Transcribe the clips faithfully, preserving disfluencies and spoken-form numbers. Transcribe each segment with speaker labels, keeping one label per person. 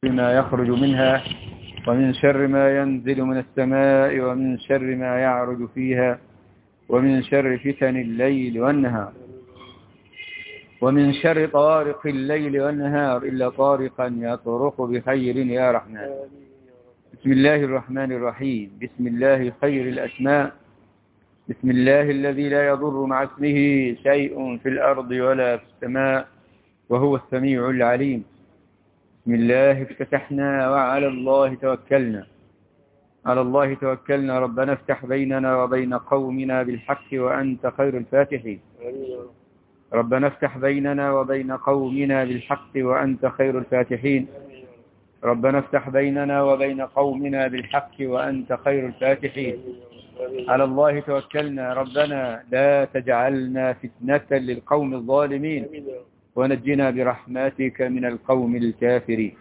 Speaker 1: ما يخرج منها ومن شر ما ينزل من السماء ومن شر ما يعرج فيها ومن شر فتن الليل والنهار ومن شر طارق الليل والنهار إلا طارقا يطرق بخير يا رحمن. بسم الله الرحمن الرحيم. بسم الله خير الأسماء. بسم الله الذي لا يضر مع اسمه شيء في الأرض ولا في السماء وهو السميع العليم. بسم الله افتتحنا وعلى الله توكلنا. على الله توكلنا. ربنا افتح بيننا وبين قومنا بالحق وأنت خير الفاتحين. ربنا افتح بيننا وبين قومنا بالحق وأنت خير الفاتحين. ربنا افتح بيننا وبين قومنا بالحق وأنت خير الفاتحين. على الله توكلنا. ربنا لا تجعلنا فتنة للقوم الظالمين ونجنا برحمتك من القوم الكافرين.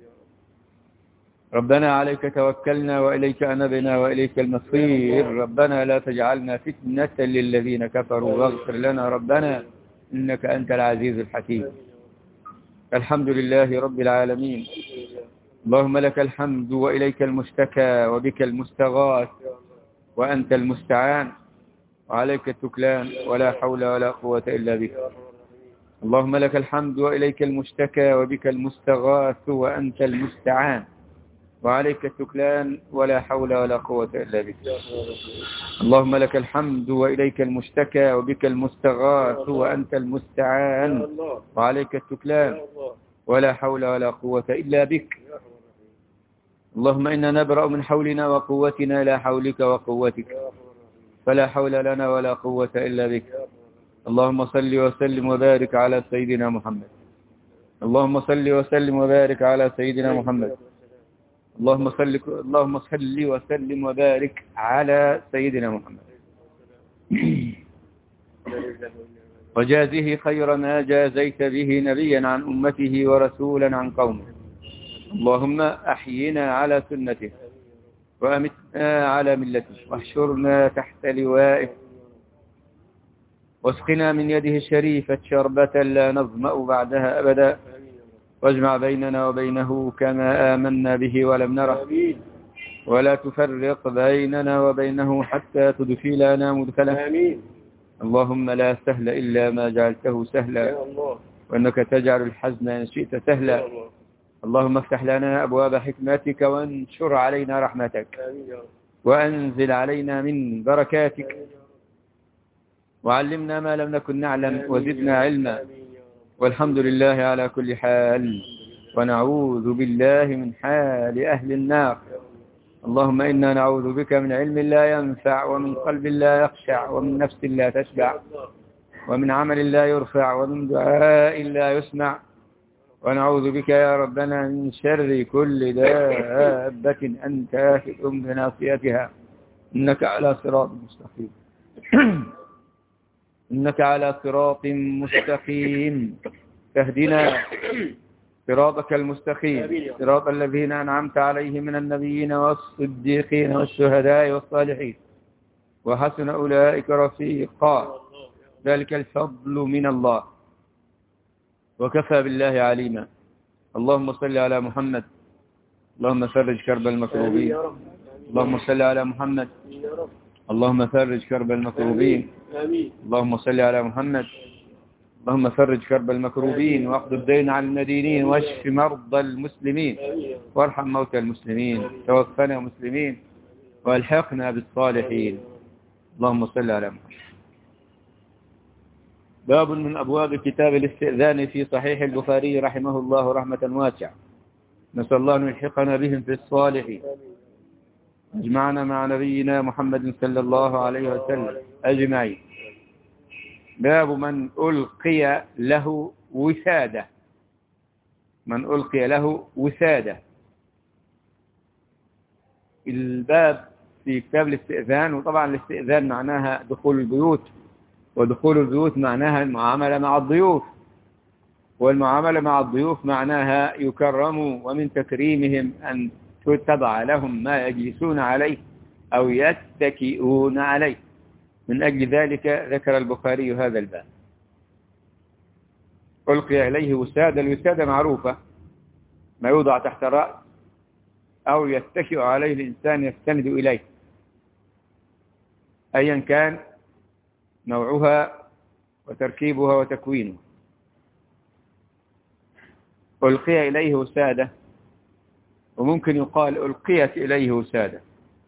Speaker 1: ربنا عليك توكلنا وإليك أنبنا وإليك المصير. ربنا لا تجعلنا فتنة للذين كفروا واغفر لنا ربنا إنك أنت العزيز الحكيم. الحمد لله رب العالمين. اللهم لك الحمد وإليك المشتكى وبك المستغاث وأنت المستعان وعليك التكلان ولا حول ولا قوة إلا بك. اللهم لك الحمد وإليك المشتكى وبك المستغاث وأنت المستعان وعليك التكلان ولا حول ولا قوة إلا بك. اللهم لك الحمد وإليك المشتكى وبك المستغاث وأنت المستعان وعليك التكلان ولا حول ولا قوة إلا بك. اللهم إنا نبرأ من حولنا وقوتنا إلى حولك وقوتك فلا حول لنا ولا قوة إلا بك. اللهم صل وسلم وبارك على سيدنا محمد. اللهم صل وسلم وبارك على سيدنا محمد. اللهم صل اللهم صل وسلم وبارك على سيدنا محمد. وجازه خير ما جازيت به نبيا عن أمته ورسولا عن قومه. اللهم أحينا على سنته وأمتنا على ملته واحشرنا تحت لوائه واسقنا من يده الشريفة شربة لا نظمأ بعدها أبدا واجمع بيننا وبينه كما آمنا به ولم نره ولا تفرق بيننا وبينه حتى تدخلنا مدخله. اللهم لا سهل إلا ما جعلته سهلا وأنك تجعل الحزن إن شئت سهلا. اللهم افتح لنا أبواب حكمتك وانشر علينا رحمتك وأنزل علينا من بركاتك وعلمنا ما لم نكن نعلم وزدنا علما. والحمد لله على كل حال ونعوذ بالله من حال أهل النار. اللهم إنا نعوذ بك من علم لا ينفع ومن قلب لا يخشع ومن نفس لا تشبع ومن عمل لا يرفع ومن دعاء لا يسمع. ونعوذ بك يا ربنا من شر كل دابة أنت آخذ بناصيتها إنك على صراط مستقيم. إنك على صراط مستقيم تهدنا صراطك المستقيم صراط الذين أنعمت عليهم من النبيين والصديقين والشهداء والصالحين وحسن أولئك رفيقا ذلك الفضل من الله وكفى بالله عليما. اللهم صل على محمد. اللهم فرج كرب المكروبين. اللهم صل على محمد. اللهم فرج كرب المكروبين. اللهم صل على محمد. اللهم فرج كرب المكروبين واقض الدين عن المدينين واشف مرضى المسلمين وارحم موتى المسلمين توفنا مسلمين والحقنا بالصالحين. اللهم صل على محمد. باب من أبواب كتاب الاستئذان في صحيح البخاري رحمه الله رحمة واسعة. نسأل الله أن يلحقنا بهم في الصالحين. اجمعنا مع نبينا محمد صلى الله عليه وسلم أجمعين. باب من ألقي له وسادة. من ألقي له وسادة. الباب في كتاب الاستئذان. وطبعا الاستئذان معناها دخول البيوت ودخول البيوت معناها المعاملة مع الضيوف والمعاملة مع الضيوف معناها يكرموا ومن تكريمهم أن تتبع لهم ما يجلسون عليه أو يتكئون عليه. من أجل ذلك ذكر البخاري هذا الباب. ألقي إليه وسادة. الوسادة معروفة ما يوضع تحت الرأس أو يتكئ عليه الإنسان يستند إليه أيا كان نوعها وتركيبها وتكوينه. ألقي إليه وسادة، وممكن يقال ألقيت إليه وسادة.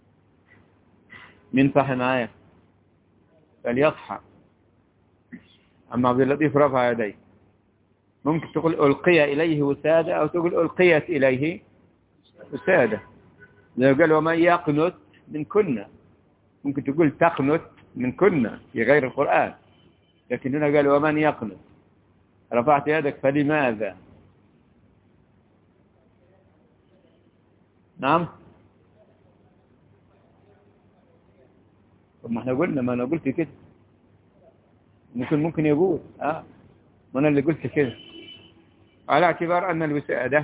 Speaker 1: من صح معايا فليصحى. أما عبد اللطيف رفع يديه. ممكن تقول ألقي إليه وسادة أو تقول ألقيت إليه وسادة. لو قال ومن يقنت من كنا، ممكن تقول تقنت من كنا في غير القرآن، لكن هنا قال ومن يقنت. رفعت يدك فلماذا؟ نعم. طب ما احنا قلنا، ما انا قلت كده. ممكن ممكن يقول اه ما انا اللي قلت كده، على اعتبار ان الوسادة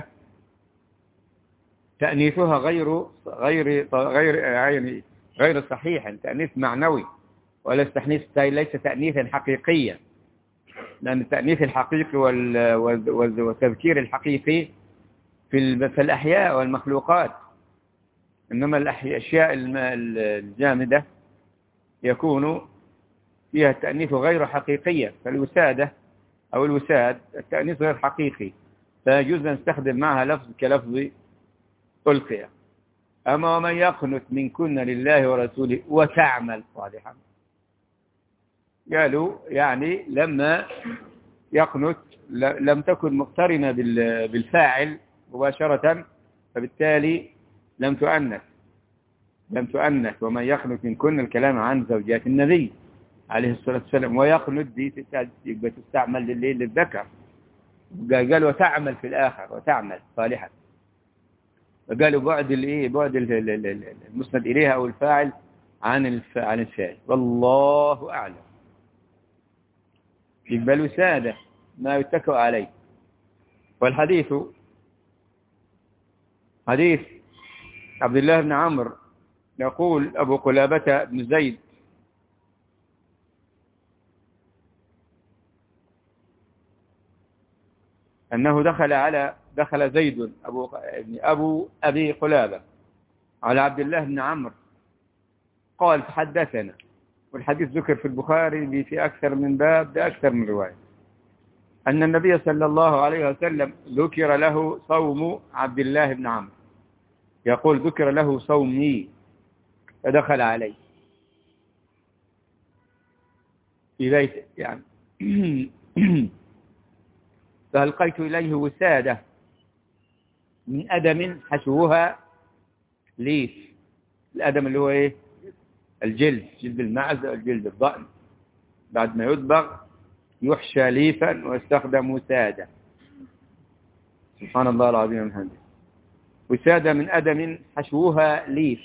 Speaker 1: تأنيثها غير غير غير يعني غير صحيح، تأنيث معنوي ولا تأنيث ليس تأنيثا حقيقيا، لأن التأنيث الحقيقي والتذكير الحقيقي في في الأحياء والمخلوقات، إنما الأشياء الجامدة يكون فيها التأنيث غير حقيقية، فالوسادة أو الوساد التأنيث غير حقيقي، فيجوز أن نستخدم معها لفظ كلفظ ألقي. أما ومن يقنت منكن لله ورسوله وتعمل صالحا، قالوا يعني لما يقنت لم تكن مقترنة بالفاعل مباشرة، فبالتالي لم تؤنث لم تؤنث ومن يقنت منكن الكلام عن زوجات النبي عليه الصلاة والسلام، ويقنت دي تستعمل لليل للذكر، قال وتعمل في الآخر وتعمل صالحا، قالوا بعد الايه بعد المسند اليها او الفاعل عن عن الفاعل. والله اعلم. يقبل وساده ما يتكئ عليه. والحديث حديث عبد الله بن عمرو، يقول ابو قلابة بن زيد انه دخل على دخل زيد أبو, أبو أبي قلابة على عبد الله بن عمرو قال فحدثنا، والحديث ذكر في البخاري في أكثر من باب بأكثر من رواية، أن النبي صلى الله عليه وسلم ذكر له صوم عبد الله بن عمرو، يقول ذكر له صومي فدخل عليه في بيته يعني فألقيت إليه وسادة من أدم حشوها ليف. الأدم اللي هو إيه؟ الجلد، جلد المعز أو جلد الضأن، بعد ما يدبغ يحشى ليفا ويستخدم وسادة. سبحان الله العظيم الحمد. وسادة من أدم حشوها ليف،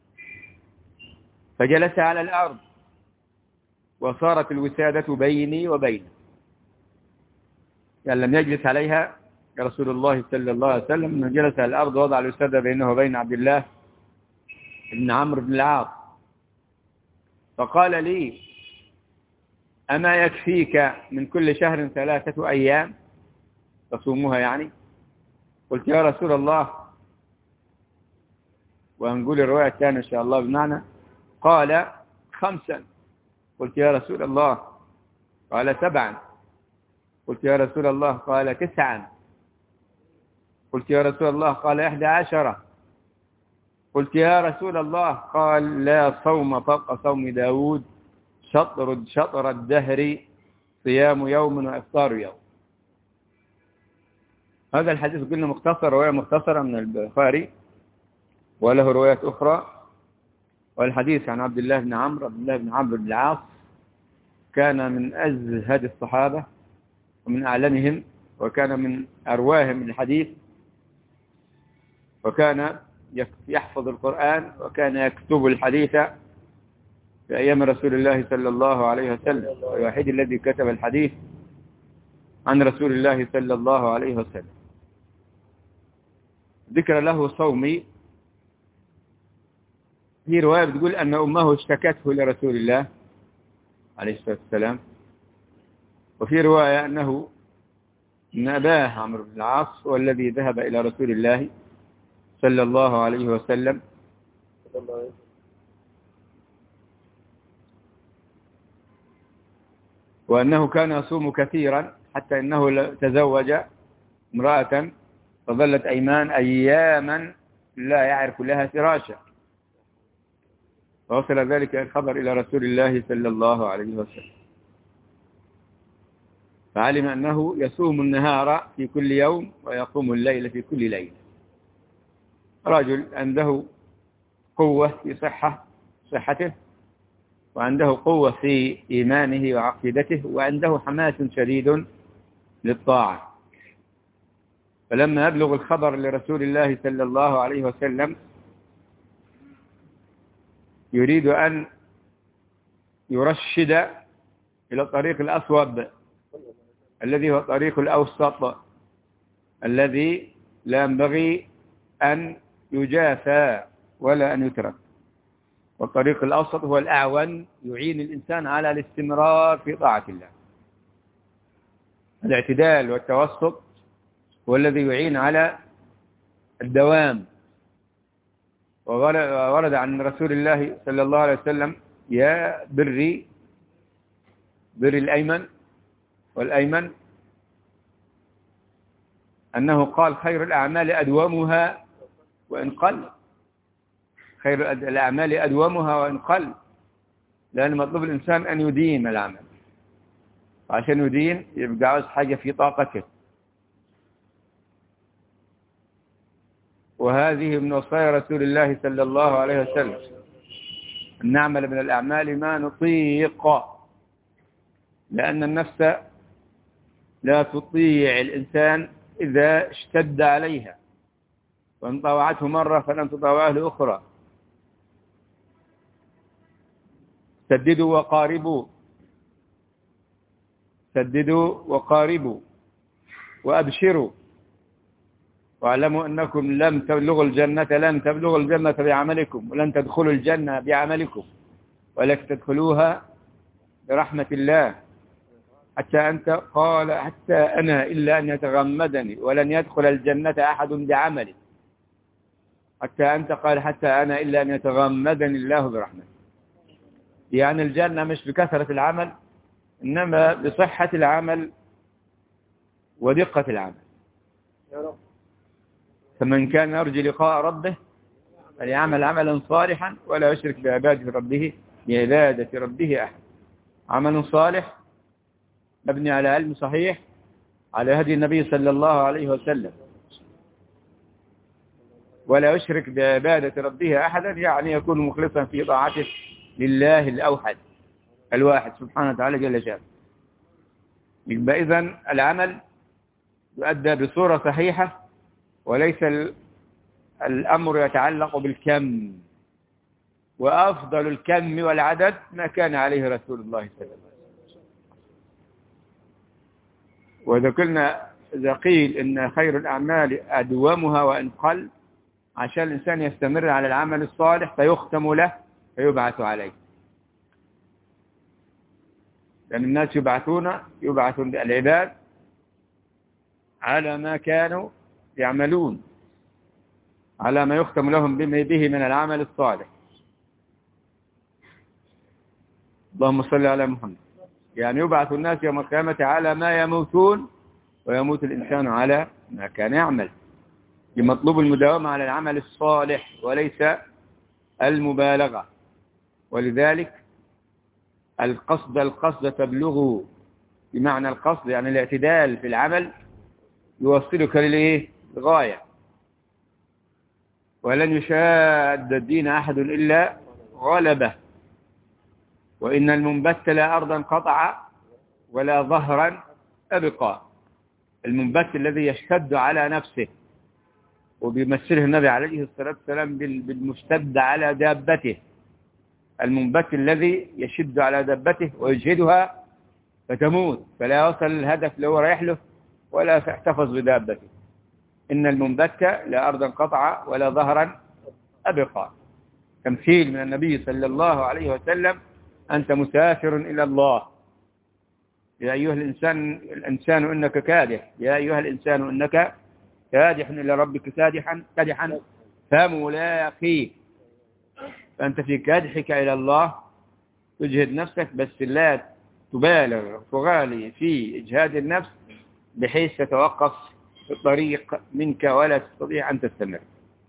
Speaker 1: فجلس على الأرض وصارت الوسادة بيني وبينه، يعني لم يجلس عليها رسول الله صلى الله عليه وسلم، انه جلس على الأرض ووضع الوسادة بينه وبين عبد الله بن عمرو بن العاص، فقال لي أما يكفيك من كل شهر ثلاثة أيام تصومها يعني؟ قلت يا رسول الله، وهنقول الرواية الثانية إن شاء الله بمعنى، قال خمسا. قلت يا رسول الله، قال سبعا. قلت يا رسول الله، قال تسعا. قلت يا رسول الله، قال إحدى عشرة. قلت يا رسول الله، قال لا صوم فوق صوم داود، شطر شطر الدهر صيام يوم وإفطار يوم. هذا الحديث قلنا مختصر، رواية مختصرة من البخاري وله روايات أخرى. والحديث عن عبد الله بن عمرو عبد الله بن عمرو بن العاص، كان من أزهد الصحابة ومن أعلمهم، وكان من أرواهم من الحديث، وكان يحفظ القرآن، وكان يكتب الحديث في أيام رسول الله صلى الله عليه وسلم، الوحيد الذي كتب الحديث عن رسول الله صلى الله عليه وسلم. ذكر له صومي، في رواية بتقول أن أمه اشتكته لرسول الله عليه الصلاة والسلام، وفي رواية أنه أن أباه عمرو بن العاص هو الذي ذهب إلى رسول الله صلى الله عليه وسلم وأنه كان يصوم كثيرا حتى أنه تزوج امرأة فظلت أيمان أياما لا يعرف لها فراشا، فوصل ذلك الخبر إلى رسول الله صلى الله عليه وسلم، فعلم أنه يصوم النهار في كل يوم ويقوم الليل في كل ليلة. رجل عنده قوة في صحة صحته، وعنده قوة في إيمانه وعقيدته، وعنده حماس شديد للطاعة. فلما يبلغ الخبر لرسول الله صلى الله عليه وسلم يريد أن يرشد إلى الطريق الأصوب الذي هو الطريق الأوسط الذي لا ينبغي أن يجافى ولا أن يترك، والطريق الأوسط هو الأعون يعين الإنسان على الاستمرار في طاعة الله. الاعتدال والتوسط هو الذي يعين على الدوام. وورد عن رسول الله صلى الله عليه وسلم يا بري بر الأيمن والأيمن أنه قال خير الأعمال أدومها وإن قل، خير الأعمال أدومها وإن قل، لأن مطلوب الإنسان أن يديم العمل، وعشان يديم يبقى عاوز حاجة في طاقته. وهذه من وصايا رسول الله صلى الله عليه وسلم أن نعمل من الأعمال ما نطيق، لأن النفس لا تطيع الإنسان إذا اشتد عليها، وإن طاوعته مرة فلن تطاوعه لأخرى. سددوا وقاربوا سددوا وقاربوا وأبشروا واعلموا أنكم لم تبلغوا الجنة لن تبلغوا الجنة بعملكم، ولن تدخلوا الجنة بعملكم، ولكن تدخلوها برحمة الله. حتى أنت قال حتى أنا إلا أن يتغمدني، ولن يدخل الجنة أحد بعملي. حتى أنت قال حتى أنا إلا أن يتغمدني الله برحمته. يعني الجنة مش بكثرة العمل، إنما بصحة العمل ودقة العمل. فمن كان يرجو لقاء ربه فليعمل عملا صالحا ولا يشرك بعبادة ربه بعبادة ربه أحد. عمل صالح مبني على علم صحيح على هدي النبي صلى الله عليه وسلم، ولا يشرك بعبادة ربه أحدا، يعني يكون مخلصا في طاعته لله الأوحد الواحد سبحانه وتعالى جل شأنه. يبقى إذن العمل يؤدى بصورة صحيحة، وليس الأمر يتعلق بالكم، وأفضل الكم والعدد ما كان عليه رسول الله صلى الله عليه وسلم. وإذا قلنا إذا قيل إن خير الأعمال أدومها وإن قل، عشان الإنسان يستمر على العمل الصالح فيختم له فيبعث عليه، لأن الناس يبعثون يبعث العباد على ما كانوا يعملون، على ما يختم لهم به من العمل الصالح. اللهم صل على محمد. يعني يبعث الناس يوم القيامة على ما يموتون، ويموت الإنسان على ما كان يعمل. بمطلوب المداومة على العمل الصالح وليس المبالغة. ولذلك القصد القصد تبلغه، بمعنى القصد يعني الاعتدال في العمل يوصلك للإيه؟ الغاية. ولن يشاد الدين أحد إلا غلبه، وإن المنبت لا أرضا قطع ولا ظهرا أبقى. المنبت الذي يشتد على نفسه، وبيمثله النبي عليه الصلاة والسلام بالمشتد على دابته. المنبت الذي يشد على دابته ويجهدها فتموت، فلا يوصل الهدف اللي هو رايح له ولا يحتفظ بدابته. إن المنبت لا أرضا قطع ولا ظهرا أبقى. تمثيل من النبي صلى الله عليه وسلم: أنت مسافر إلى الله، يا أيها الإنسان الإنسان إنك كادح يا أيها الإنسان إنك كادح إلى ربك كادحا كادحا فملاقيه. فأنت في كادحك إلى الله تجهد نفسك، بس لا تبالغ تغالي في إجهاد النفس بحيث تتوقف الطريق منك ولا تستطيع أن تستمر.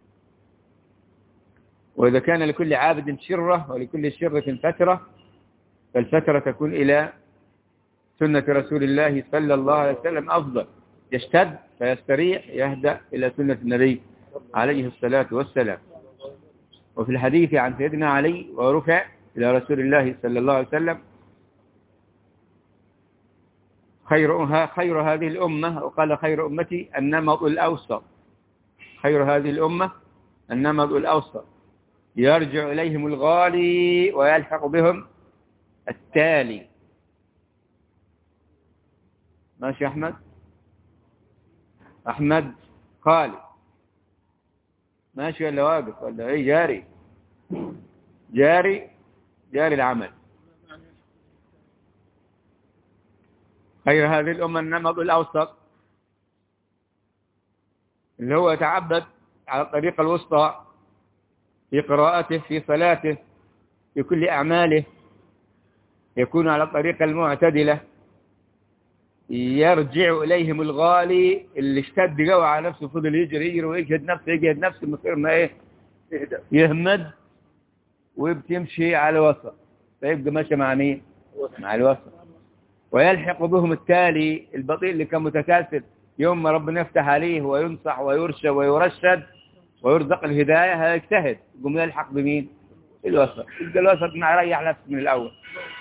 Speaker 1: وإذا كان لكل عابد شرة ولكل شرة فترة، فالفترة تكون إلى سنة رسول الله صلى الله عليه وسلم أفضل. يشتد فيستريح يهدأ إلى سنة النبي عليه الصلاة والسلام. وفي الحديث عن سيدنا علي ورفع إلى رسول الله صلى الله عليه وسلم خيرها خير هذه الأمة، وقال خير أمتي النمط الأوسط. خير هذه الأمة النمط الأوسط يرجع إليهم الغالي ويلحق بهم التالي. ماشي أحمد أحمد خالد ماشي ولا واقف ولا ايه؟ جاري جاري جاري العمل. خير هذه الأمة النمط الأوسط اللي هو يتعبد على الطريقة الوسطى في قراءته في صلاته في كل أعماله، يكون على الطريقة المعتدلة. يرجع إليهم الغالي اللي اشتد قوي على نفسه، فضل يجري يجري ويجهد نفسه يجهد نفسه من غير ما ايه يهمد، وبتمشي على الوسط، فيبقى ماشي مع مين؟ مع الوسط. ويلحق بهم التالي البطيء اللي كان متكاسل، يوم ما ربنا يفتح عليه وينصح ويرشد ويرشد ويرزق الهداية هيجتهد، يقوم يلحق بمين؟ الوسط. يبقى الوسط مع ريح نفسه من الأول.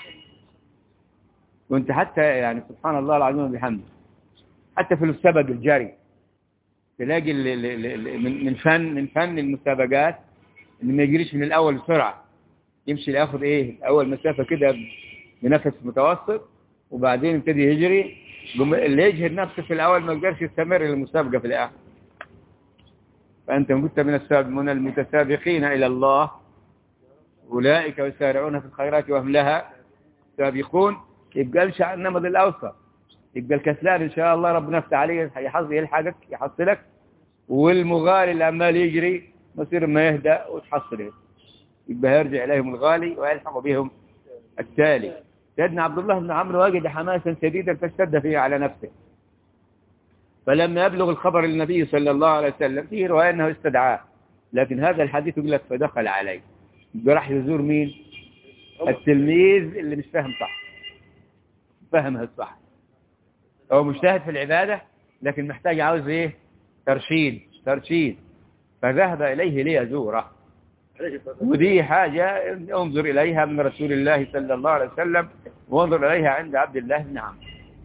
Speaker 1: وانت حتى يعني سبحان الله العظيم وبحمده، حتى في السبق الجري تلاقي من فن من فن المسابقات ان ما يجريش من الاول بسرعه، يمشي ياخذ ايه اول مسافه كده بنفس متوسط، وبعدين يبتدي يجري. اللي يجهد نفسه في الاول ما يقدرش يستمر للمسابقه في الاخر. فانت كنت من من المتسابقين الى الله، اولئك يسارعون في الخيرات وهم لها سابقون. يبقى امشي على النمط الاوسط. يبقى الكسلان ان شاء الله ربنا يفتح عليه يحصل يلحقك يحصلك، والمغالي اللي عمال يجري مصير ما يهدأ وتحصله. يبقى يرجع اليهم الغالي ويلحق بهم التالي. سيدنا عبد الله بن عمرو وجد حماسا شديدا فاشتد فيه على نفسه، فلما يبلغ الخبر للنبي صلى الله عليه وسلم فيه رواية انه استدعاه، لكن هذا الحديث يقول لك فدخل عليه. يبقى راح يزور مين؟ التلميذ اللي مش فاهم صح، فهمها الصح. هو مجتهد في العبادة لكن محتاج عاوز ايه؟ ترشيد ترشيد فذهب إليه ليزوره. ودي حاجة انظر إليها من رسول الله صلى الله عليه وسلم، وانظر إليها عند عبد الله بن عمرو.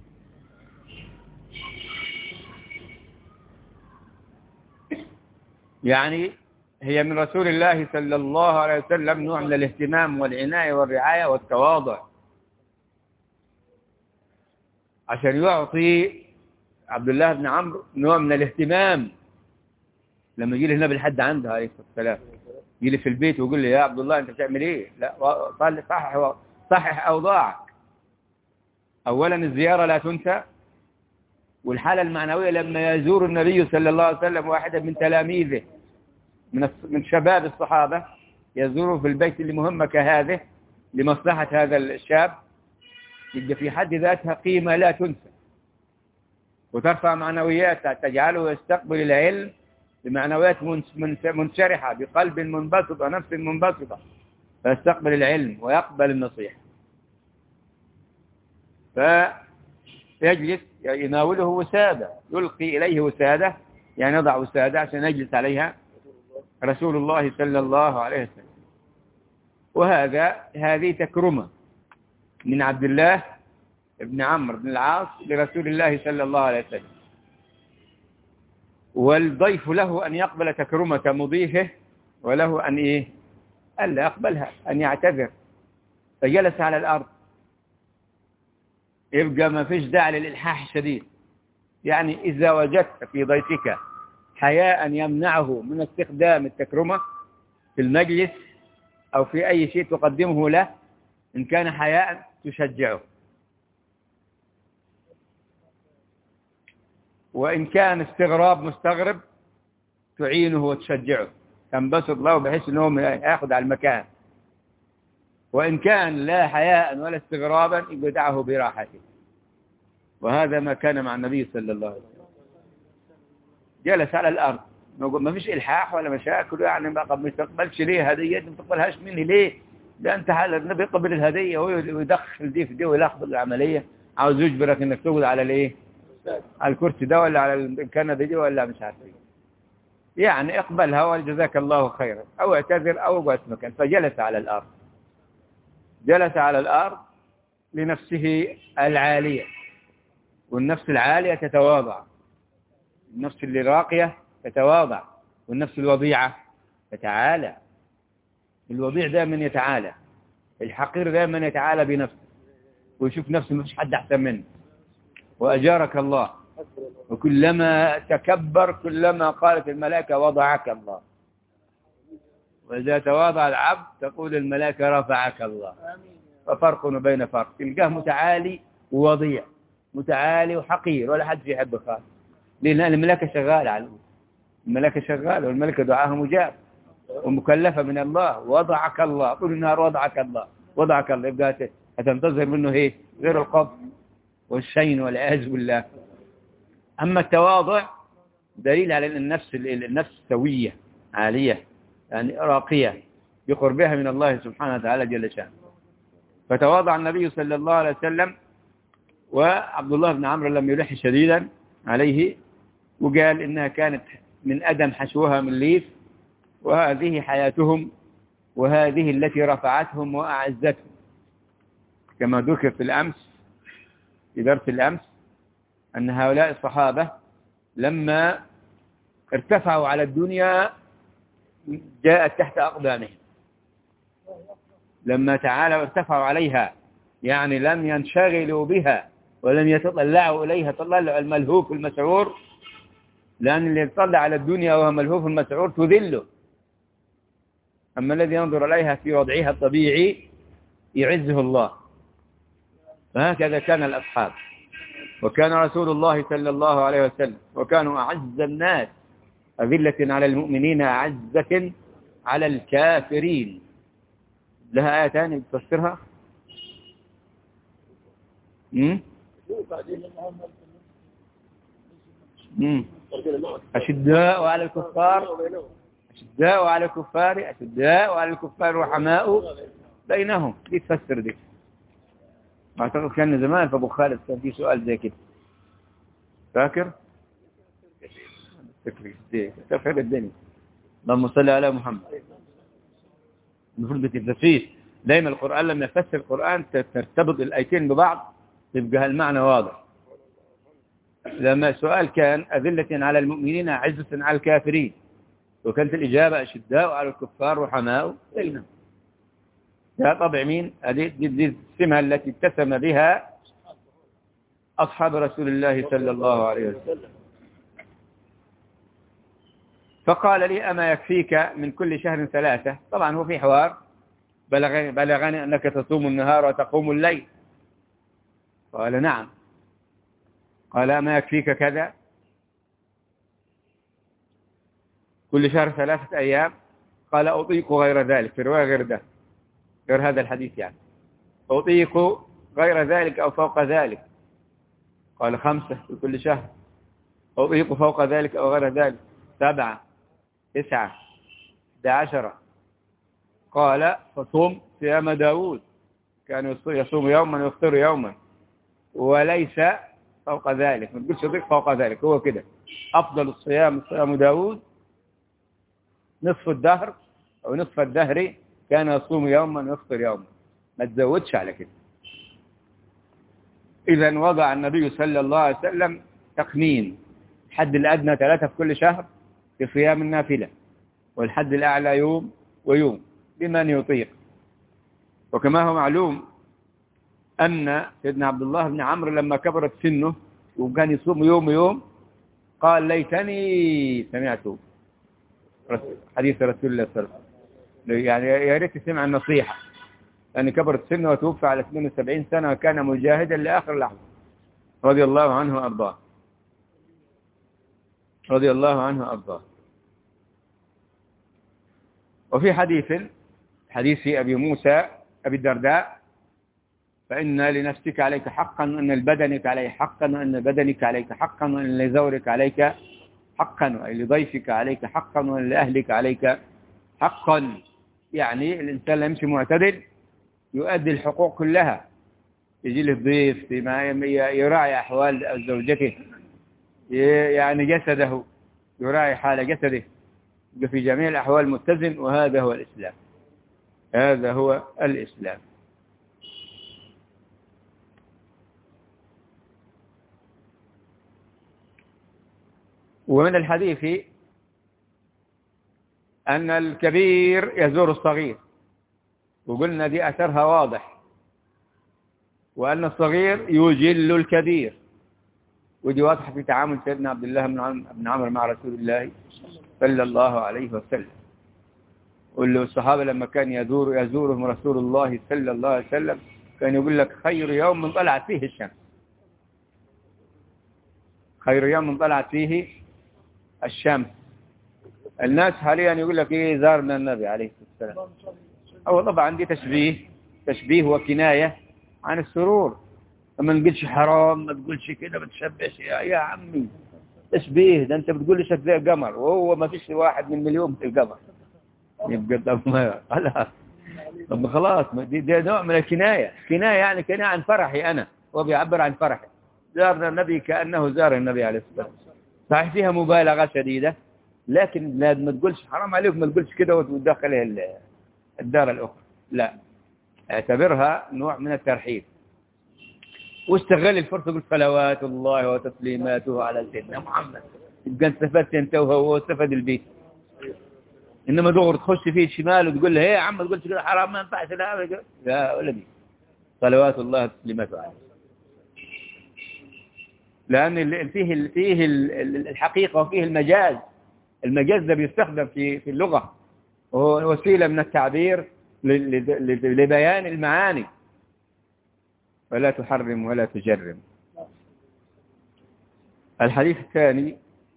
Speaker 1: يعني هي من رسول الله صلى الله عليه وسلم نوع من الاهتمام والعناية والرعاية والتواضع، عشان يعطي عبد الله بن عمرو نوع من الاهتمام. لما يجي لي النبي لحد عنده عليه الصلاة والسلام، يجي لي في البيت ويقول لي يا عبد الله انت بتعمل ايه؟ لا صلي صحح صحح اوضاعك. اولا الزيارة لا تنسى، والحالة المعنوية لما يزور النبي صلى الله عليه وسلم واحدا من تلاميذه من من شباب الصحابة، يزوره في البيت اللي مهمة كهذه لمصلحة هذا الشاب، يبقى في حد ذاتها قيمة لا تنسى، وترفع معنوياته، تجعله يستقبل العلم بمعنويات منشرحة بقلب منبسط ونفس منبسطة، فيستقبل العلم ويقبل النصيحة. فيجلس يناوله وسادة، يلقي إليه وسادة، يعني يضع وسادة عشان يجلس عليها رسول الله صلى الله عليه وسلم. وهذا هذه تكرمة من عبد الله بن عمرو بن العاص لرسول الله صلى الله عليه وسلم. والضيف له أن يقبل تكرمة مضيفه، وله أن إيه؟ ألا يقبلها، أن يعتذر. فجلس على الأرض، يبقى ما فيش داعي للإلحاح الشديد. يعني إذا وجدت في ضيفك حياء يمنعه من استخدام التكرمة في المجلس أو في أي شيء تقدمه له، إن كان حياء تشجعه، وإن كان استغراب مستغرب تعينه وتشجعه، تنبسط له بحيث أنه يأخذ على المكان. وإن كان لا حياء ولا استغرابا يدعه براحته. وهذا ما كان مع النبي صلى الله عليه وسلم. جلس على الأرض، ما فيش إلحاح ولا مشاكل، يعني ما تقبلش ليه هدية، ما تقبلهاش مني ليه؟ ده أنت حال النبي يقبل الهدية ويدخل دي في دي ويلخبط العملية، عاوز يجبرك إنك تقعد على الإيه؟ على الكرسي ده ولا على الكنبة دي ولا مش عارف ايه. يعني اقبلها وجزاك الله خيرا، أو اعتذر أو اقعد مكان. فجلس على الأرض، جلس على الأرض لنفسه العالية، والنفس العالية تتواضع، النفس اللي راقية تتواضع، والنفس الوضيعة تتعالى. الوضيع دائما يتعالى، الحقير دائما يتعالى بنفسه ويشوف نفسه ما فيش حد أحسن منه. وأجارك الله. وكلما تكبر كلما قالت الملائكة وضعك الله، وإذا تواضع العبد تقول الملائكة رفعك الله. ففرق بين فرق، تلقاه متعالي ووضيع، متعالي وحقير ولا حد يحب خالص، لأن الملائكة شغالة على الملائكة شغالة، والملائكة دعاها مجاب ومكلفة من الله. وضعك الله، طول النهار وضعك الله وضعك الله، يبقى هتنتظر منه ايه غير القبض والشين والعياذ بالله. أما التواضع دليل على أن النفس النفس سوية عالية، يعني راقية بقربها من الله سبحانه وتعالى جل شانه. فتواضع النبي صلى الله عليه وسلم، وعبد الله بن عمرو لم يلح شديدا عليه، وقال إنها كانت من أدم حشوها من ليف، وهذه حياتهم، وهذه التي رفعتهم وأعزتهم. كما ذكر في الأمس في درس الأمس أن هؤلاء الصحابة لما ارتفعوا على الدنيا جاءت تحت أقدامهم، لما تعالوا ارتفعوا عليها، يعني لم ينشغلوا بها ولم يتطلعوا إليها تطلع الملهوف المسعور، لأن اللي يتطلع على الدنيا وهو ملهوف المسعور تذله، أما الذي ينظر إليها في وضعها الطبيعي يعزه الله. فهكذا كان الأصحاب، وكان رسول الله صلى الله عليه وسلم، وكانوا أعز الناس، أذلة على المؤمنين أعزة على الكافرين. لها آية ثانية تفسرها؟ امم امم أشداء على الكفار أشداء على الكفار أشداء على الكفار رحماء بينهم. دي تفسر دي. أعتقد كان زمان في أبو خالد كان في سؤال زي كده، فاكر؟ تفهم الدنيا. اللهم صل على محمد. المفروض بتتفسير دايما القرآن، لما يفسر القرآن ترتبط الآيتين ببعض يبقى المعنى واضح. لما السؤال كان أذلة على المؤمنين عزة على الكافرين، وكانت الإجابة أشداء على الكفار رحماء بينهم. ده طبع مين؟ هذه السمة التي اتسم بها أصحاب رسول الله صلى الله عليه وسلم. فقال لي أما يكفيك من كل شهر ثلاثة؟ طبعا هو في حوار، بلغني, بلغني أنك تصوم النهار وتقوم الليل. قال نعم. قال أما يكفيك كذا؟ كل شهر ثلاثة أيام؟ قال أطيق غير ذلك، في رواية غير ده، غير هذا الحديث يعني. أطيق غير ذلك أو فوق ذلك. قال خمسة في كل شهر. أطيق فوق ذلك أو غير ذلك. سبعة، تسعة، احدى عشرة. قال فصوم صيام داود، كان يصوم يوما ويفطر يوما، وليس فوق ذلك. ما تقولش أطيق فوق ذلك، هو كده. أفضل الصيام صيام داود، نصف الدهر أو نصف الدهر كان يصوم يوما ويفطر يوما، ما تزودش على كده. إذا وضع النبي صلى الله عليه وسلم تقنين، الحد الأدنى ثلاثة في كل شهر في صيام النافلة، والحد الأعلى يوم ويوم لمن يطيق. وكما هو معلوم أن سيدنا عبد الله بن عمرو لما كبرت سنه وكان يصوم يوم يوم قال ليتني سمعته حديث رسول الله صلى الله عليه وسلم، يعني يا ريت سمع النصيحة، لأن يعني كبرت سنه وتوفى على اثنين وسبعين سنة وكان مجاهدا لآخر لحظة رضي الله عنه وأرضاه. رضي الله عنه وأرضاه. وفي حديث حديث أبي موسى أبي الدرداء: فإن لنفسك عليك حقا، وأن لبدنك عليك حقا، وأن بدنك عليك حقا، وأن لزورك عليك حقا، وأن لضيفك عليك حقا، وأن لأهلك عليك حقا. يعني الإنسان لا يمشي معتدل يؤدي الحقوق كلها، يجي له ضيف يراعي أحوال زوجته، يعني جسده يراعي حال جسده، في جميع الأحوال متزن. وهذا هو الإسلام، هذا هو الإسلام. ومن الحديث أن الكبير يزور الصغير، وقلنا دي أثرها واضح، وأن الصغير يجل الكبير، ودي واضحة في تعامل سيدنا عبد الله بن عمرو مع رسول الله صلى الله عليه وسلم. والصحابة لما كان يزور يزورهم رسول الله صلى الله عليه وسلم كان يقول لك: خير يوم من طلعت فيه الشمس، خير يوم من طلعت فيه الشمس. الناس حاليا يقول لك إيه، زارنا النبي عليه الصلاة والسلام. أو طبعا دي تشبيه تشبيه وكناية عن السرور. ما نقولش حرام، ما تقولش كده، ما تشبهش يا, يا عمي، تشبيه. ده انت بتقول لي شكل القمر، وهو ما فيش واحد من مليون في القمر. يبقى طب ما خلاص، طب ما خلاص، دي, دي نوع من الكناية، كناية يعني كناية عن فرحي أنا، هو بيعبر عن فرحي. زارنا النبي كأنه زار النبي عليه الصلاة والسلام. صحيح فيها مبالغة شديدة، لكن لا ما تقولش حرام عليك، ما تقولش كده وتدخل الدار الأخرى، لا، اعتبرها نوع من الترحيب. واستغل الفرصة، قلت صلوات الله وتسليماته على سيدنا محمد. يبقى استفدت انت وهو واستفد البيت. انما دغر تخش فيه الشمال وتقول له: هي يا عم ما تقولش كده حرام، ما ينفعش. لا يا ولدي، صلوات الله وتسليماته عليه. لأن فيه فيه الحقيقة وفيه المجاز. المجاز ده بيستخدم في في اللغة، وهو وسيلة من التعبير لبيان المعاني. ولا تحرم ولا تجرم. الحديث الثاني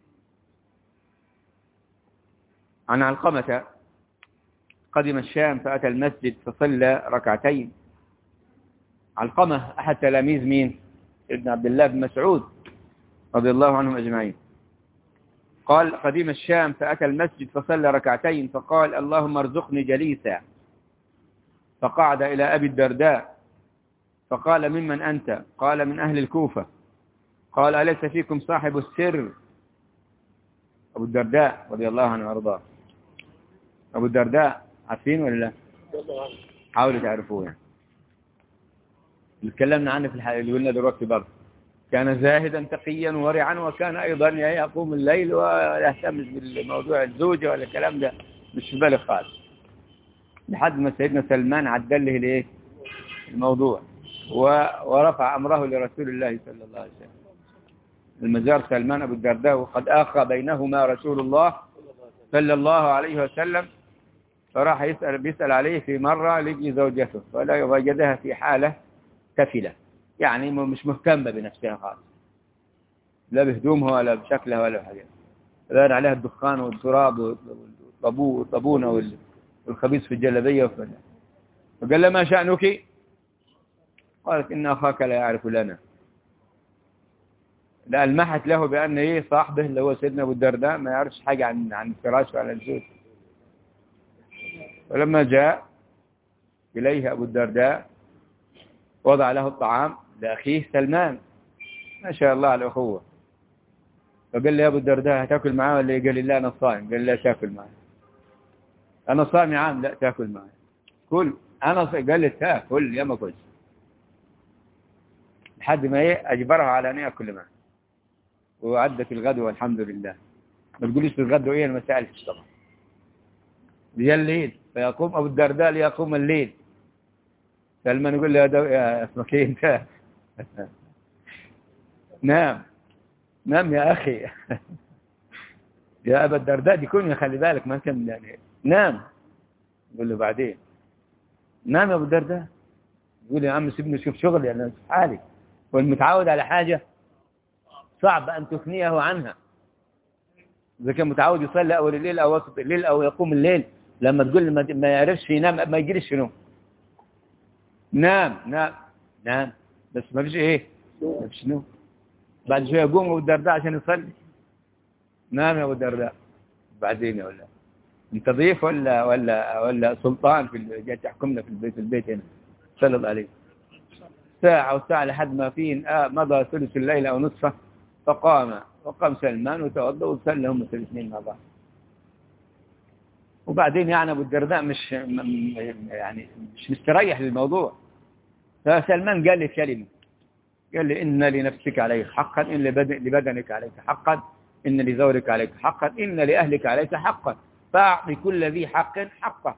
Speaker 1: عن علقمة: قدم الشام فأتى المسجد فصلى ركعتين. علقمة أحد تلاميذ مين؟ ابن عبد الله بن مسعود رضي الله عنهم أجمعين. قال: قدم الشام فأتى المسجد فصلى ركعتين، فقال: اللهم ارزقني جليسا. فقعد إلى أبي الدرداء فقال: ممن أنت؟ قال: من أهل الكوفة. قال: أليس فيكم صاحب السر؟ أبو الدرداء رضي الله عنه وارضاه. أبو الدرداء عارفين ولا لا؟ حاولوا تعرفوه. يعني اللي تكلمنا عنه في الحلقة اللي قلنا دلوقتي برضه، كان زاهدا تقيا ورعا، وكان أيضا يقوم الليل ويهتم بالموضوع الزوجة ولا الكلام ده، مش في باله خالص، لحد ما سيدنا سلمان عدل له الايه الموضوع ورفع أمره لرسول الله صلى الله عليه وسلم. المزار سلمان أبو الدرداء، وقد آخى بينهما رسول الله صلى الله عليه وسلم، فراح يسأل بيسأل عليه في مرة لقي زوجته، فلا وجدها في حالة كفلة، يعني مش مهتمة بنفسها خالص، لا بهدومها ولا بشكلها ولا بحاجة، بان عليها الدخان والتراب والطابونة والخبيث في الجلبية. فقال لها: ما شأنك؟ قالت: إن أخاك لا يعرف لنا. لا ألمحت له بأن إيه صاحبه اللي هو سيدنا أبو الدرداء ما يعرفش حاجة عن عن الفراش وعن الزوج. فلما جاء إليه أبو الدرداء وضع له الطعام لأخيه سلمان، ما شاء الله على الأخوة. فقال لي: يا أبو الدرداء هتاكل معاه ولا؟ قال لي: لا أنا صائم. قال: لا تاكل معاه. أنا صائم يا عم. لا تاكل معاه. كل أنا صائم. قال لي: تاكل يا ما كلش، لحد ما إيه أجبرها على أن يأكل معه. وعدت الغدوة والحمد لله. ما تقوليش في الغدوة إيه، أنا ما سألتش طبعا. جاء الليل فيقوم أبو الدرداء ليقوم الليل. سلمان يقول له: يا, دو... يا اسمك إيه أنت؟ نام نام يا أخي. يا أبا الدرداء دي كوني خلي بالك ما كان يعني نام. يقول له: بعدين. نام يا أبو الدرداء. يقول: يا عم سيبني شوف شغلي أنا في حالي. والمتعود على حاجة صعب أن تثنيه عنها. إذا كان متعود يصلي أول الليل أو وسط الليل أو يقوم الليل، لما تقول ما ما يعرفش ينام ما يجريش شنو، نام نام نام بس ما فيش إيه، ما فيش نوم. بعد شوية يقوم أبو الدرداء عشان يصلي، نام يا أبو الدرداء. بعدين يا ولا أنت ضيف ولا ولا ولا سلطان في جاي تحكمنا في البيت البيت هنا، سلط عليك. ساعة وساعة لحد ما فين آه مضى ثلث الليل أو نصفه، فقام وقام سلمان وتوضأ وصلى هم الاثنين مع بعض. وبعدين يعني أبو الدرداء مش يعني مش مستريح للموضوع، فسلمان قال لي كلمة، قال لي إن لنفسك عليك حقا، إن لبدنك عليك حقا، إن لزوجك عليك حقا، إن لأهلك عليك حقا، فأعطي كل ذي حق حقه.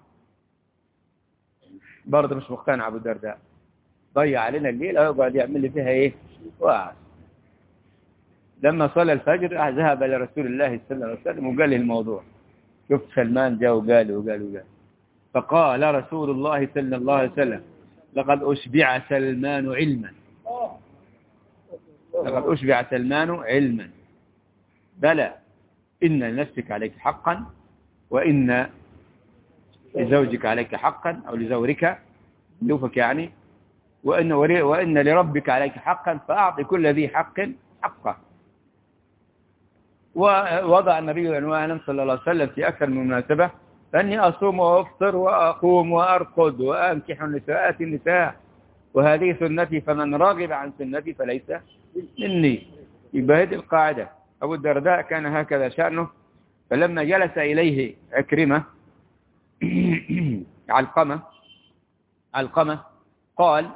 Speaker 1: برضه مش مقتنع أبو الدرداء، ضيع علينا الليل ويقعد يعمل لي فيها إيه واعظ. لما صلى الفجر ذهب لرسول الله صلى الله عليه وسلم وقال له الموضوع. شوف سلمان جاء وقال وقال وقال فقال رسول الله صلى الله عليه وسلم لقد أشبع سلمان علما، لقد أشبع سلمان علما، بلى إن لنفسك عليك حقا، وإن لزوجك عليك حقا أو لزورك لوفك يعني، وإن, وإن لربك عليك حقا، فأعطي كل ذي حق حقه. ووضع النبي عنوانا صلى الله عليه وسلم في أكثر من مناسبة أني أصوم وأفطر وأقوم وأرقد وأنكح النساء النساء، وهذه سنتي فمن راغب عن سنتي فليس مني. يبقى هذه القاعدة. أبو الدرداء كان هكذا شأنه. فلما جلس إليه عكرمة علقمة علقمة قال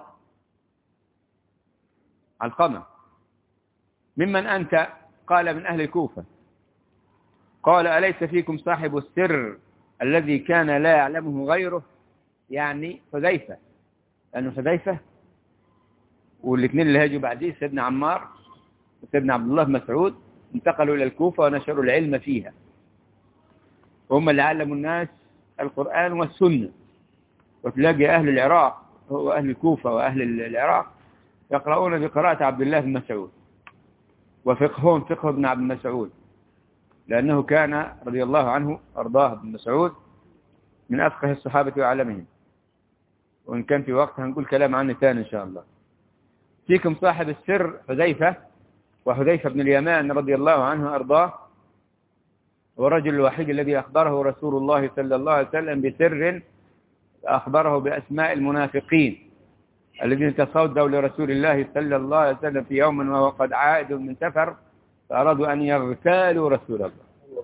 Speaker 1: علقمة ممن أنت؟ قال من أهل الكوفة. قال أليس فيكم صاحب السر الذي كان لا يعلمه غيره؟ يعني حذيفة، لأنه حذيفة والاثنين اللي هاجوا بعديه سيدنا عمار وسيدنا عبد الله بن مسعود انتقلوا إلى الكوفة ونشروا العلم فيها، وهم اللي علموا الناس القرآن والسنة. وتلاقي أهل العراق وأهل الكوفة وأهل العراق يقرؤون بقراءة عبد الله بن مسعود، وفقههم فقه ابن عبد مسعود، لأنه كان رضي الله عنه أرضاه ابن مسعود من أفقه الصحابة وأعلمهم. وإن كان في وقت هنقول كلام عنه ثاني إن شاء الله. فيكم صاحب السر حذيفة، وحذيفة بن اليمان رضي الله عنه أرضاه هو الرجل الوحيد الذي أخبره رسول الله صلى الله عليه وسلم بسر، أخبره بأسماء المنافقين الذين تصدوا لرسول الله صلى الله عليه وسلم في يوم وهو قد عائد من سفر، فأرادوا أن يغتالوا رسول الله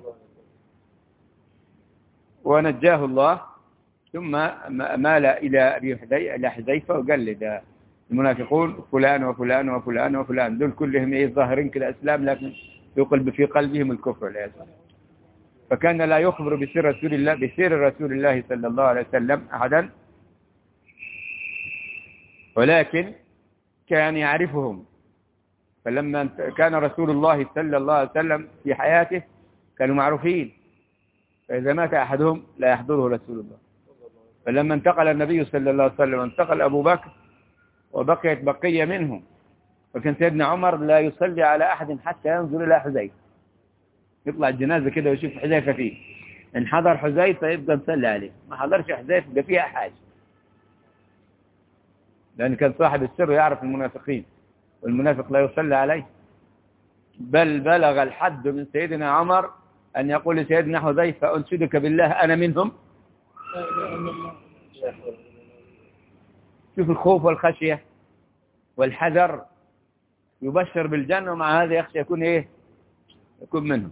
Speaker 1: ونجاه الله. ثم مال إلى أبي حذيفة وقال له ده المنافقون فلان وفلان وفلان وفلان، دول كلهم إيه ظاهرين كالأسلام لكن يقلب في قلبهم الكفر العياذ. فكان لا يخبر بسر رسول الله بسر رسول الله صلى الله عليه وسلم أحدا، ولكن كان يعرفهم. فلما كان رسول الله صلى الله عليه وسلم في حياته كانوا معروفين، فإذا مات أحدهم لا يحضره رسول الله. فلما انتقل النبي صلى الله عليه وسلم انتقل أبو بكر وبقيت بقية منهم، وكان سيدنا عمر لا يصلي على أحد حتى ينظر إلى حذيفة، يطلع الجنازة كده ويشوف حذيفة فيه، إن حضر حذيفة يبقى نصلي عليه، ما حضرش حذيفة يبقى فيها حاجة، لأن كان صاحب السر يعرف المنافقين، والمنافق لا يصلي عليه. بل بلغ الحد من سيدنا عمر أن يقول لسيدنا حذيفة أنشدك بالله أنا منهم. شوف الخوف والخشية والحذر، يبشر بالجنة ومع هذا يخشى يكون إيه؟ يكون منهم.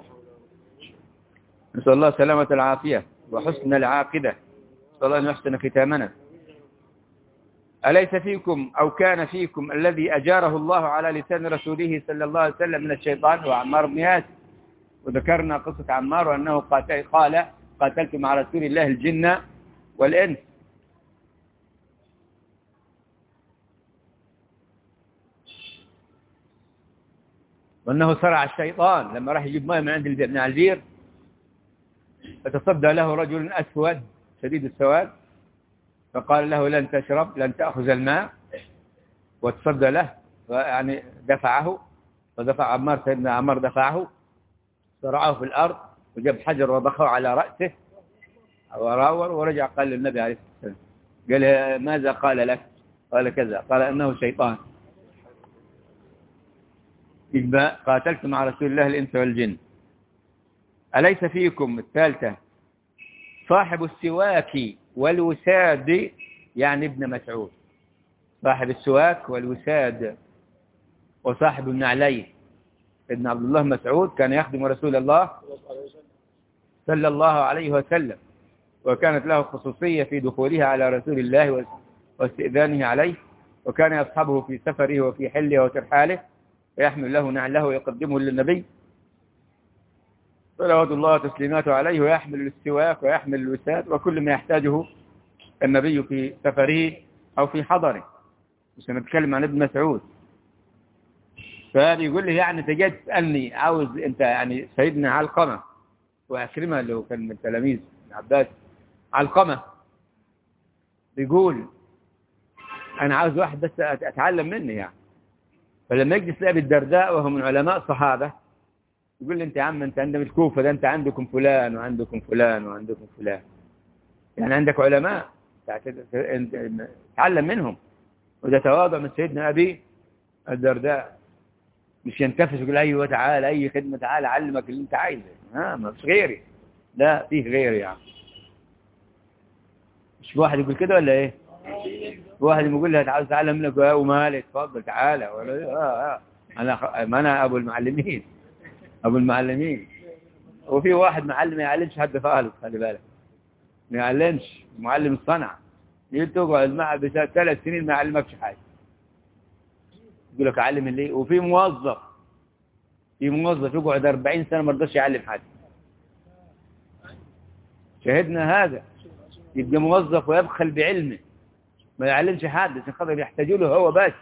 Speaker 1: نسأل الله سلامة العافية وحسن العاقبة، نسأل الله أن يحسن ختامنا. أليس فيكم أو كان فيكم الذي أجاره الله على لسان رسوله صلى الله عليه وسلم من الشيطان هو عمار بن ياسر. وذكرنا قصة عمار وأنه قاتل قال قاتلت مع رسول الله الجن والإنس. وأنه صرع الشيطان لما راح يجيب ماء من عند ابن البير، فتصدى له رجل أسود شديد السواد فقال له لن تشرب لن تأخذ الماء، وتصدى له يعني دفعه، فدفع عمار سيدنا عمار دفعه صرعه في الأرض وجاب حجر وضخه على رأسه وراور ورجع قال للنبي عليه الصلاة والسلام، قال ماذا قال لك؟ قال كذا، قال أنه شيطان. يبقى قاتلت مع رسول الله الإنس والجن. أليس فيكم الثالثة صاحب السواك والوساد، يعني ابن مسعود، صاحب السواك والوساد وصاحب النعلين. ابن عبد الله مسعود كان يخدم رسول الله صلى الله عليه وسلم، وكانت له خصوصية في دخولها على رسول الله واستئذانه عليه، وكان يصحبه في سفره وفي حله وترحاله، ويحمل له نعله ويقدمه للنبي صلوات الله وتسليماته عليه، ويحمل السواك ويحمل الوساد وكل ما يحتاجه النبي في سفره أو في حضره. مش نتكلم عن ابن مسعود. فهذا يقول لي يعني انت جاي تسألني عاوز انت يعني سيدنا علقمة وأكرمة اللي هو كان من تلاميذ ابن عباس، علقمة بيقول أنا عاوز واحد بس أتعلم منه يعني. فلما يجلس لأبي الدرداء وهو من علماء الصحابة يقول لي انت يا عم انت عندنا الكوفة ده انت عندكم فلان وعندكم فلان وعندكم فلان، يعني عندك علماء تعلم منهم. وده تواضع من سيدنا أبي الدرداء، مش ينتفس يقول أيوة تعال أي خدمة تعال أعلمك اللي انت عايزه، ها ما فيش غيري، لا فيه غيري يعني. مش واحد يقول كده ولا ايه؟ واحد يقول لها تعال تعالى منك ومالك تفضل تعالى ولا اه اه انا ما انا ابو المعلمين ابو المعلمين. وفي واحد معلم ما يعلمش حد خالص، خلي بالك ما يعلمش، معلم الصنعه يقول تقعد معه بثلاث سنين ما يعلمكش حاجه، يقول لك اعلم اللي. وفي موظف في موظف يقعد أربعين سنه ما رضاش يعلم حد، شاهدنا هذا. يبقى موظف ويبخل بعلمه ما يعلمش حد عشان خاطر يحتاجوا له هو بس،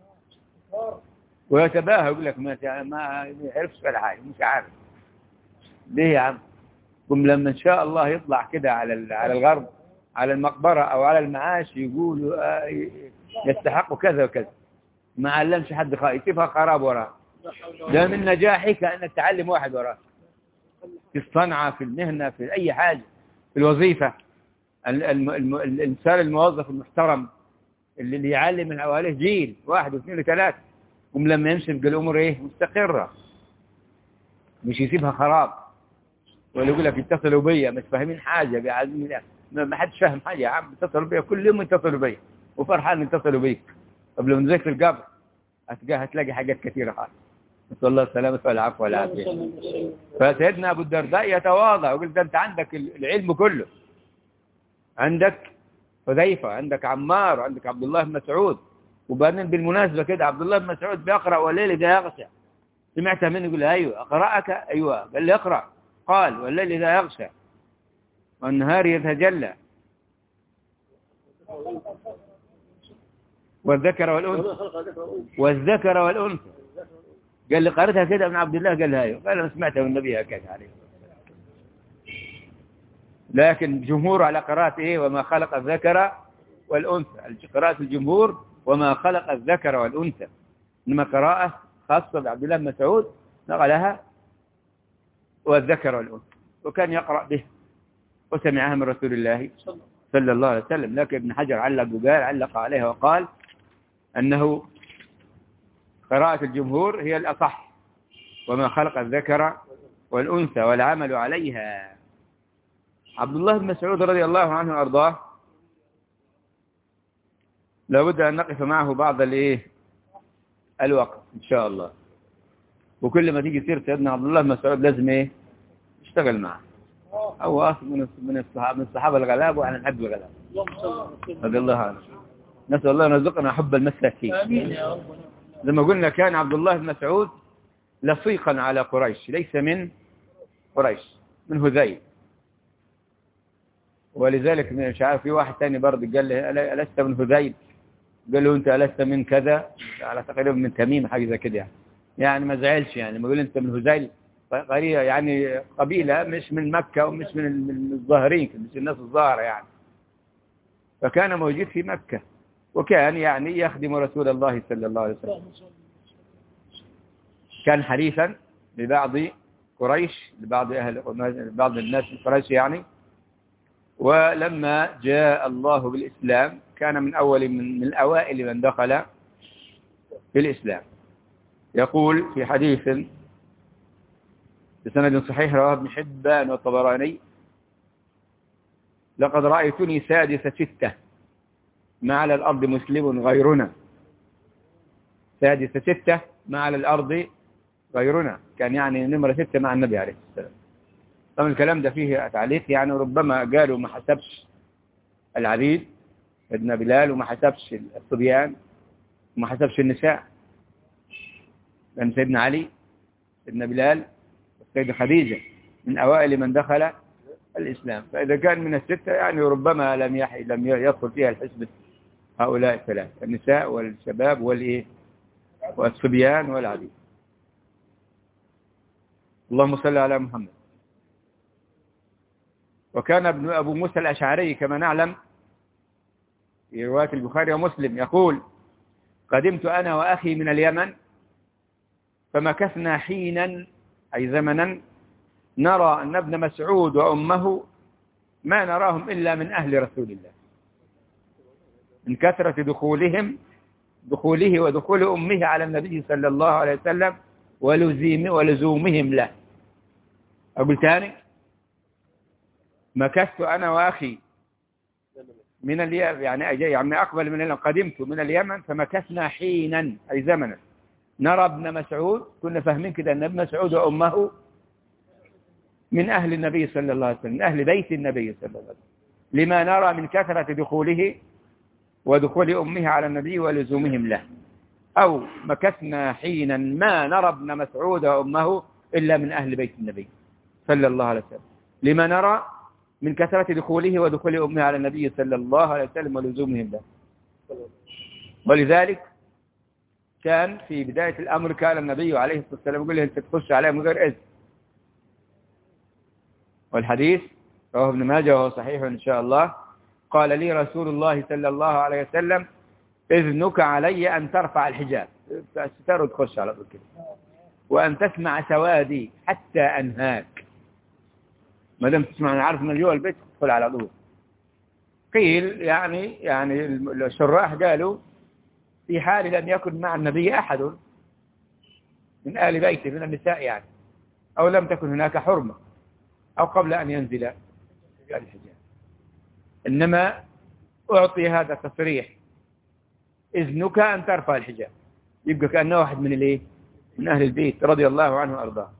Speaker 1: ويتباهى يقول لك ما ما يعرفش ولا حاجه مش عارف ليه يا عم. قم لما ان شاء الله يطلع كده على على الغرب على المقبره او على المعاش يقولوا يستحقوا كذا وكذا، ما علمش حد خالص، يسيبها خراب وراه. ده من نجاحك انك تعلم واحد وراه في الصنعه في المهنه في اي حاجه في الوظيفه. الإنسان الموظف المحترم اللي يعلم من حواليه جيل واحد واثنين وثلاثة، هم لما يمشي يبقى الأمور إيه مستقرة، مش يسيبها خراب. ولا يقول لك اتصلوا بيا مش فاهمين حاجة قاعدين ما حدش فاهم حاجة يا عم، اتصلوا بيا كل يوم اتصلوا بيا وفرحان اتصلوا بيك. قبل ما نذاكر القبر هتلاقي هتلاقي حاجات كثيرة خالص. نسأل الله السلامة والعفو والعافية. فسيدنا أبو الدرداء يتواضع ويقول ده أنت عندك العلم كله، عندك حذيفة عندك عمار وعندك عبد الله بن مسعود. وبعدين بالمناسبة كده عبد الله بن مسعود بيقرأ والليل إذا يغشى، سمعتها منه يقول أيوة أقرأك أيوة قال لي اقرأ، قال والليل إذا يغشى والنهار يتجلى والذكر والأنثى والذكر والأنثى. قال لي قرأتها كده ابن عبد الله قال لي أيوة، قال أنا سمعتها من النبي هكذا عليه. لكن جمهور على قراءة إيه وما خلق الذكر والأنثى، قراءة الجمهور وما خلق الذكر والأنثى، إنما قراءة خاصة بعبد الله بن مسعود نقلها والذكر والأنثى، وكان يقرأ به وسمعها من رسول الله صلى الله عليه وسلم. لكن ابن حجر علق وقال علق عليها وقال أنه قراءة الجمهور هي الأصح، وما خلق الذكر والأنثى والعمل عليها. عبد الله بن مسعود رضي الله عنه وأرضاه لابد أن نقف معه بعض الايه الوقت إن شاء الله. وكل ما تيجي سيرة سيدنا عبد الله بن مسعود لازم ايه اشتغل معه، هو أصل من من الصحابة من الصحابة الغلاب وأنا نحب الغلاب رضي الله عنه. نسأل الله أن يرزقنا حب المساكين. زي ما قلنا كان عبد الله بن مسعود لصيقا على قريش، ليس من قريش، من هذيل. ولذلك مش عارف في واحد تاني برضه قال له ألست من هذيل؟ قال له أنت ألست من كذا، على تقريبا من تميم حاجة زي كده يعني. يعني ما زعلش يعني، ما يقول أنت من هذيل قرية يعني قبيلة مش من مكة ومش من الظاهرين، مش الناس الظاهرة يعني. فكان موجود في مكة وكان يعني يخدم رسول الله صلى الله عليه وسلم. كان حليفا ببعض قريش لبعض أهل بعض الناس من قريش يعني. ولما جاء الله بالإسلام كان من أول من, من الأوائل من دخل في الإسلام. يقول في حديث بسند صحيح رواه ابن حبان والطبراني: لقد رأيتني سادس ستة ما على الأرض مسلم غيرنا. سادس ستة ما على الأرض غيرنا، كان يعني نمرة ستة مع النبي عليه السلام. طبعا الكلام ده فيه تعليق، يعني ربما قالوا ما حسبش العبيد سيدنا بلال وما حسبش الصبيان وما حسبش النساء، لأن سيدنا علي سيدنا بلال والسيدة خديجة من أوائل من دخل الإسلام. فإذا كان من الستة يعني ربما لم يحي لم يدخل فيها الحسبة هؤلاء الثلاث: النساء والشباب والإيه والصبيان والعبيد. اللهم صل على محمد. وكان ابن أبو موسى الأشعري كما نعلم في رواية البخاري ومسلم يقول: قدمت أنا وأخي من اليمن فمكثنا حينا أي زمنا نرى أن ابن مسعود وأمه ما نراهم إلا من أهل رسول الله، من كثرة دخولهم دخوله ودخول أمه على النبي صلى الله عليه وسلم ولزومهم له. أقول تاني: مكثت أنا وأخي من اليمن يعني يعني أقبل من اليمن، قدمت من اليمن فمكثنا حينا أي زمنا نرى ابن مسعود، كنا فاهمين كده أن ابن مسعود وأمه من أهل النبي صلى الله عليه وسلم، من أهل بيت النبي صلى الله عليه وسلم، لما نرى من كثرة دخوله ودخول أمه على النبي ولزومهم له. أو مكثنا حينا ما نرى ابن مسعود وأمه إلا من أهل بيت النبي صلى الله عليه وسلم، لما نرى من كثرة دخوله ودخول أمه على النبي صلى الله عليه وسلم ولزومهم له. ولذلك كان في بداية الأمر كان النبي عليه الصلاة والسلام يقول له: أنت تخش عليه من غير إذن. والحديث رواه ابن ماجه وهو صحيح إن شاء الله: قال لي رسول الله صلى الله عليه وسلم: إذنك علي أن ترفع الحجاب، الستار وتخش على طول كده، وأن تسمع سوادي حتى أنهاك. ما دام تسمع أنا عارف من جوا البيت تدخل على طول. قيل يعني يعني الشراح قالوا: في حال لم يكن مع النبي أحد من آل بيته من النساء يعني، أو لم تكن هناك حرمة، أو قبل أن ينزل الحجاب. إنما أعطي هذا تصريح: إذنك أن ترفع الحجاب، يبقى كأنه واحد من الإيه؟ من أهل البيت رضي الله عنه وأرضاه.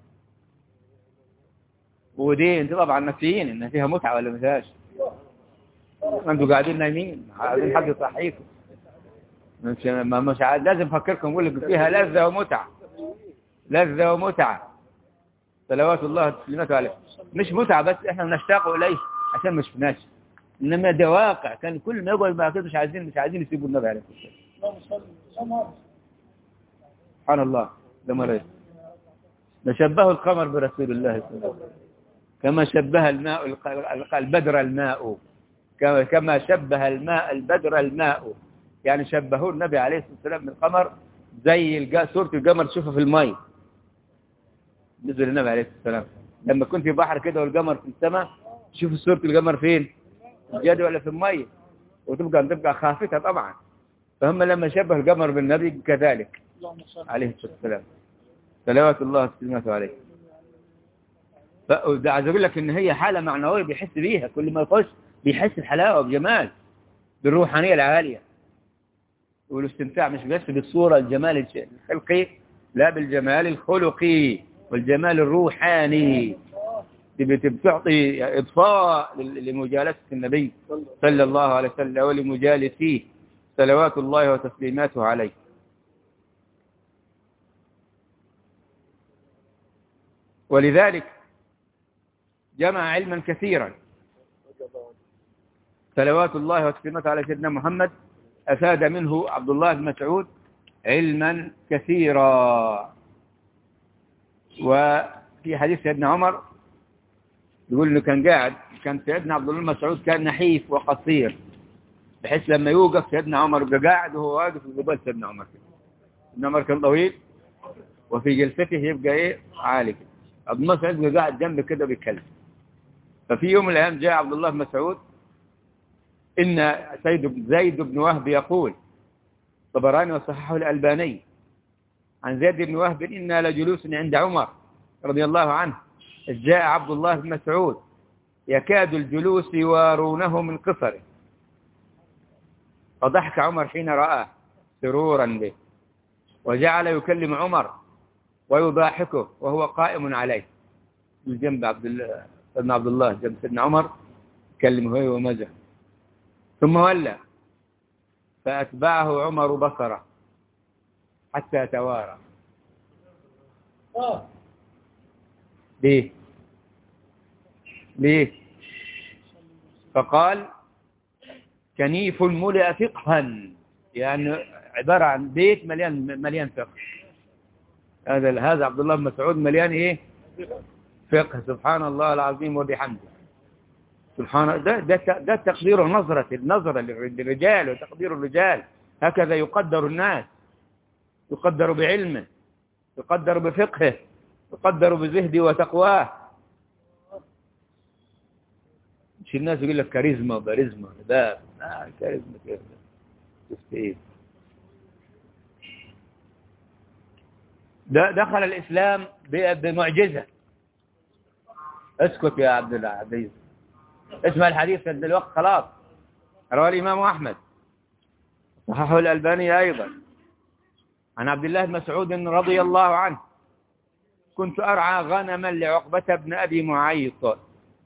Speaker 1: ودي انت طبعا نفسيين إنها فيها متعة ولا ما فيهاش؟ أنتوا قاعدين نايمين عايزين حد يصحيكم، مش مش لازم أفكركم أقول لكم فيها لذة ومتعة، لذة ومتعة صلوات الله وتسليماته عليه. مش متعة بس إحنا نشتاق إليه عشان ما شفناش، إنما ده واقع. كان كل ما يقول ما كده مش عايزين مش عايزين يسيبوا النبي عليه الصلاة والسلام. سبحان الله. ده مريض نشبه القمر برسول الله صلى الله عليه وسلم كما شبه الماء البدر الماء، كما شبه الماء البدر الماء، يعني شبهوا النبي عليه الصلاة والسلام بالقمر زي صورة القمر تشوفها في الماء. نزل النبي عليه الصلاة والسلام لما كنت في بحر كده والقمر في السماء تشوف صورة القمر فين؟ الجدي ولا في الماء، وتبقى تبقى خافتها طبعا. فهم لما شبه القمر بالنبي كذلك عليه الصلاة والسلام صلوات الله وسلامته عليه. فده عايز اقول لك ان هي حالة معنوية بيحس بيها، كل ما يخش بيحس بحلاوة وبجمال، بالروحانية العالية والاستمتاع، مش بس بالصورة الجمال الخلقي، لا بالجمال الخلقي والجمال الروحاني. بتعطي إضفاء لمجالسة النبي صلى الله عليه وسلم ولمجالسيه صلوات الله وتسليماته عليه. ولذلك جمع علما كثيرا صلوات الله وتسليماته على سيدنا محمد، أفاد منه عبد الله بن مسعود علما كثيرا. وفي حديث سيدنا عمر يقول انه كان قاعد، كان سيدنا عبد الله بن مسعود كان نحيف وقصير، بحيث لما يوقف سيدنا عمر يبقى قاعد وهو واقف قبال سيدنا عمر. سيدنا عمر كان طويل وفي جلسته يبقى ايه عالي، عبد الله بن مسعود قاعد جنبه كده بيتكلم. ففي يوم من الأيام جاء عبد الله بن مسعود إن سيد زيد بن وهب يقول، طبراني وصححه الألباني عن زيد بن وهب، إنا لجلوس عند عمر رضي الله عنه، جاء عبد الله بن مسعود يكاد الجلوس يوارونه من قصره، فضحك عمر حين رآه سرورا به، وجعل يكلم عمر ويضاحكه وهو قائم عليه جنب عبد الله ابن عبد الله جنب سيدنا عمر، كلمه هو ومزح. ثم ولى فأتبعه عمر بصره حتى توارى. ليه ليه فقال كنيف ملئ فقها، يعني عبارة عن بيت مليان مليان فقه. هذا هذا عبد الله بن مسعود مليان ايه؟ فقه. سبحان الله العظيم وبحمده. سبحان ده ده ده تقدير النظرة النظرة للرجال وتقدير الرجال. هكذا يقدر الناس، يقدر بعلمه، يقدر بفقهه، يقدر بزهده وتقواه. مش الناس يقول لك كاريزما وباريزما، ده آه كاريزما كده ايه. ده دخل الإسلام بمعجزة. اسكت يا عبد الله عبد اسمع الحديث الوقت خلاص. رواه الإمام أحمد، صححه الألباني أيضا، عن عبد الله بن مسعود رضي الله عنه: كنت أرعى غنما لعقبة بن أبي معيط،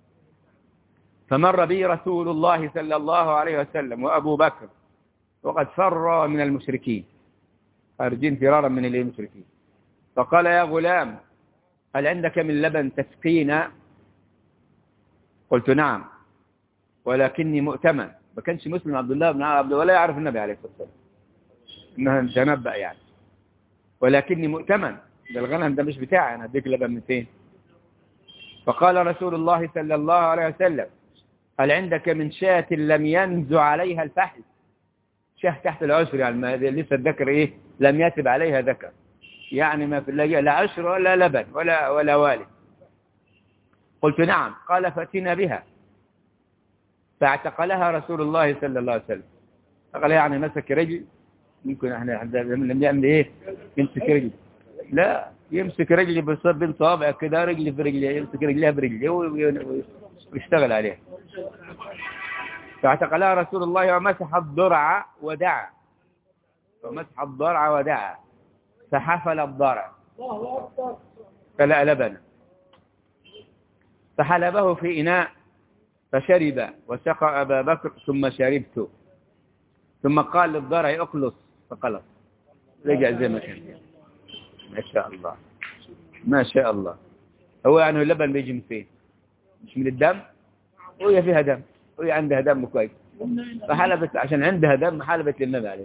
Speaker 1: فمر بي رسول الله صلى الله عليه وسلم وأبو بكر وقد فر من المشركين، خارجين فرارا من المشركين، فقال: يا غلام، هل عندك من لبن تسقينا؟ قلت: نعم، ولكني مؤتمن. ما كانش مسلم عبد الله بن عبد ولا يعرف النبي عليه الصلاة والسلام، انه تنبأ يعني. ولكني مؤتمن، ده الغنم ده مش بتاعي، انا اديك لبن من فين؟ فقال رسول الله صلى الله عليه وسلم: هل عندك من شاة لم ينزع عليها الفحل؟ شاه تحت العشر، يعني لسه الذكر ايه؟ لم يتب عليها ذكر، يعني ما في لا عشر ولا لبن ولا ولا والد. قلت: نعم. قال: فأتنا بها. فاعتقلها رسول الله صلى الله عليه وسلم. قال يعني مسك رجل، ممكن احنا لم يعمل ايه؟ يمسك رجل، لا يمسك رجلي بصب بين صوابع كده، رجلي في رجلي، يمسك رجليها برجلي ويشتغل عليها. فاعتقلها رسول الله ومسح الضرع ودعا، ومسح الضرع ودعا، فحفل الضرع فلا لبن، فحلبه في إناء فشرب وسقى أبا بكر ثم شربت، ثم قال للضرع: اخلص، فقلص، رجع زي ما كان. ما شاء الله ما شاء الله. هو يعني اللبن بيجي من فين؟ مش من الدم؟ وهي فيها دم، وهي عندها دم كويس، فحلبت عشان عندها دم، حلبت للنبي عليه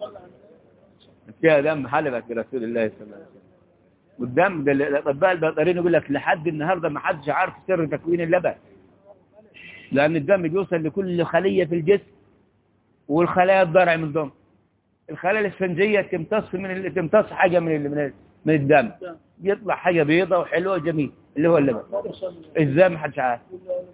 Speaker 1: فيها دم، حلبت برسول الله صلى الله عليه وسلم. والدم ده الاطباء البيطريين يقول لك لحد النهارده ما حدش عارف سر تكوين اللبن، لأن الدم بيوصل لكل خلية في الجسم، والخلايا الضرع من الدم، الخلايا الاسفنجية تمتص من تمتص حاجة من من من الدم، يطلع حاجة بيضة وحلوة وجميل اللي هو اللبن. ازاي ما حدش عارف؟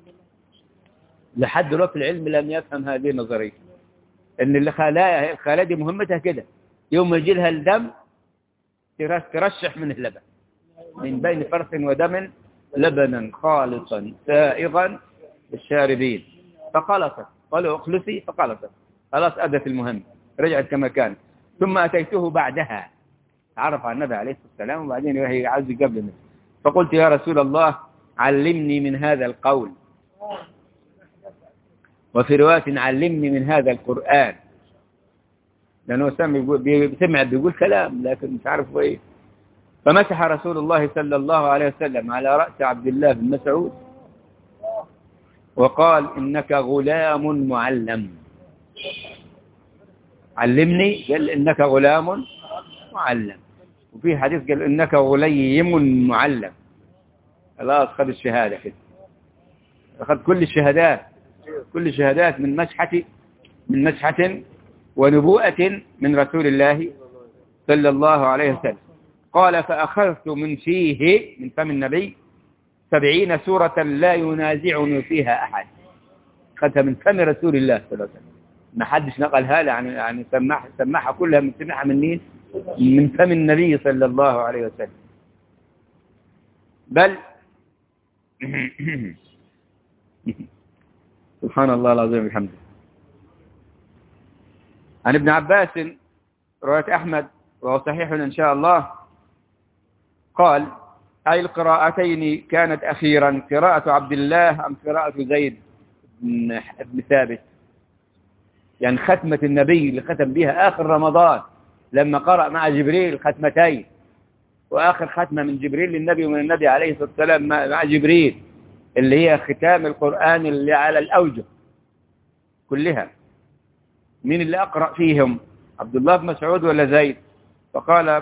Speaker 1: لحد دلوقتي العلم لم يفهم هذه النظرية، ان الخلايا الخلايا دي مهمتها كده، يوم يجي لها الدم ترشح من اللبن، من بين فرث ودم لبنا خالصا سائغا للشاربين. فقلصت، قالوا: اخلصي، فقلصت، خلاص أدت المهم، رجعت كما كان. ثم أتيته بعدها، عرف عن النبي عليه الصلاة والسلام، وبعدين هي عاوز قبل منه، فقلت: يا رسول الله، علمني من هذا القول، وفي رواية علمني من هذا القرآن، لأنه سمع بيقول كلام لكن مش عارف هو ايه. فمسح رسول الله صلى الله عليه وسلم على رأس عبد الله بن مسعود وقال: إنك غلام معلم. علمني، قال إنك غلام معلم. وفي حديث قال إنك غليم معلم. خلاص خذ الشهادة كده، أخذ كل الشهادات، كل الشهادات من مسحة من مسحة ونبوءة من رسول الله صلى الله عليه وسلم. قال: فأخذت من فيه، من فم النبي سبعين سورة لا ينازعني فيها أحد، خدها من فم رسول الله صلى الله عليه وسلم، ما حدش نقلها له، يعني يعني سمعها سمعها كلها من سمعها من مين؟ من فم النبي صلى الله عليه وسلم. بل سبحان الله العظيم بحمده. عن ابن عباس رواية أحمد وهو صحيح إن شاء الله قال: أي القراءتين كانت أخيرا، قراءة عبد الله أم قراءة زيد بن ثابت؟ يعني ختمة النبي اللي ختم بها آخر رمضان لما قرأ مع جبريل ختمتين، وآخر ختمة من جبريل للنبي ومن النبي عليه الصلاة والسلام مع جبريل اللي هي ختام القرآن اللي على الأوجه كلها. مين اللي أقرأ فيهم، عبد الله بن مسعود ولا زيد؟ فقال،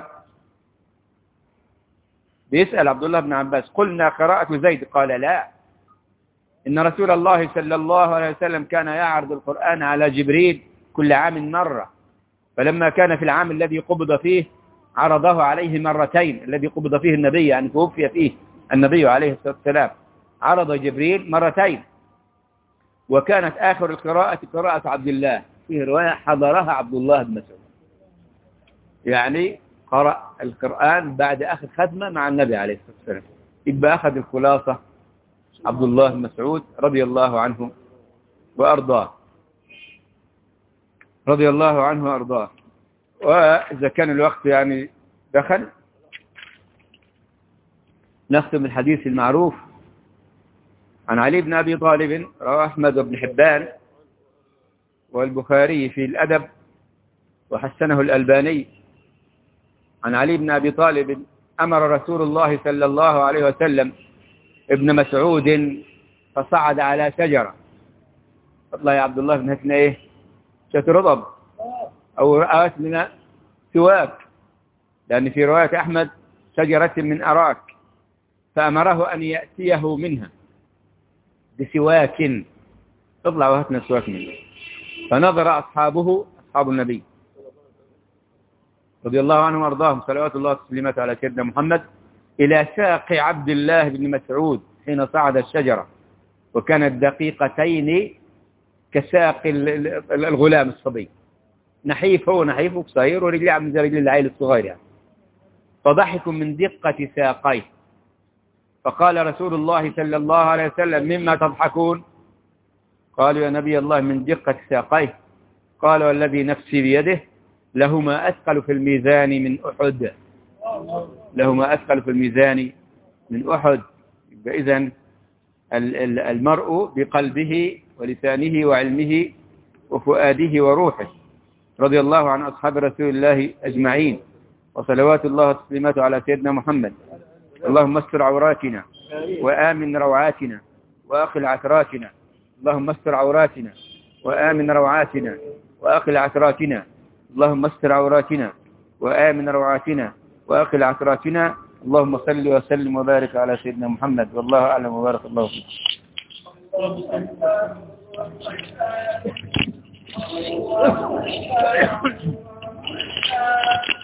Speaker 1: بيسأل عبد الله بن عباس: قلنا قراءة زيد. قال: لا، إن رسول الله صلى الله عليه وسلم كان يعرض القرآن على جبريل كل عام مرة، فلما كان في العام الذي قبض فيه عرضه عليه مرتين، الذي قبض فيه النبي يعني توفي فيه النبي عليه الصلاة والسلام، عرض جبريل مرتين، وكانت آخر القراءة قراءة عبد الله، فيه رواية حضرها عبد الله بن مسعود، يعني قرأ القرآن بعد آخر ختمة مع النبي عليه الصلاة والسلام. يبقى أخذ الخلاصة عبد الله بن مسعود رضي الله عنه وأرضاه، رضي الله عنه وأرضاه. وإذا كان الوقت يعني دخل، نختم الحديث المعروف عن علي بن أبي طالب، رواه أحمد وابن حبان والبخاري في الأدب وحسنه الألباني. عن علي بن أبي طالب: أمر رسول الله صلى الله عليه وسلم ابن مسعود فصعد على شجرة. الله يا عبد الله بن هكنا إيه؟ شترضب أو رأت من سواك، لأن في رواية أحمد شجرة من أراك، فأمره أن يأتيه منها بسواك، اطلع وهاتنا سواك منه. فنظر أصحابه، أصحاب النبي رضي الله عنهم وارضاهم صلوات الله وسلامته على سيدنا محمد، إلى ساق عبد الله بن مسعود حين صعد الشجرة، وكانت دقيقتين كساق الغلام الصبي، نحيف، هو نحيف وقصير ورجلي عم زي رجل العيل الصغير يعني. فضحكوا من دقة ساقيه، فقال رسول الله صلى الله عليه وسلم: مما تضحكون؟ قالوا: يا نبي الله من دقة ساقيه. قال: والذي نفسي بيده لهما أثقل في الميزان من أحد، لهما أثقل في الميزان من أحد. إذن المرء بقلبه ولسانه وعلمه وفؤاده وروحه. رضي الله عن أصحاب رسول الله أجمعين، وصلوات الله وسلامته على سيدنا محمد. اللهم استر عوراتنا وآمن روعاتنا وأقل عثراتنا، اللهم استر عوراتنا وآمن روعاتنا وأقل عثراتنا، اللهم استر عوراتنا وآمن روعاتنا وأقل عثراتنا. اللهم صل وسلم وبارك على سيدنا محمد، والله أعلم وبارك الله فيك.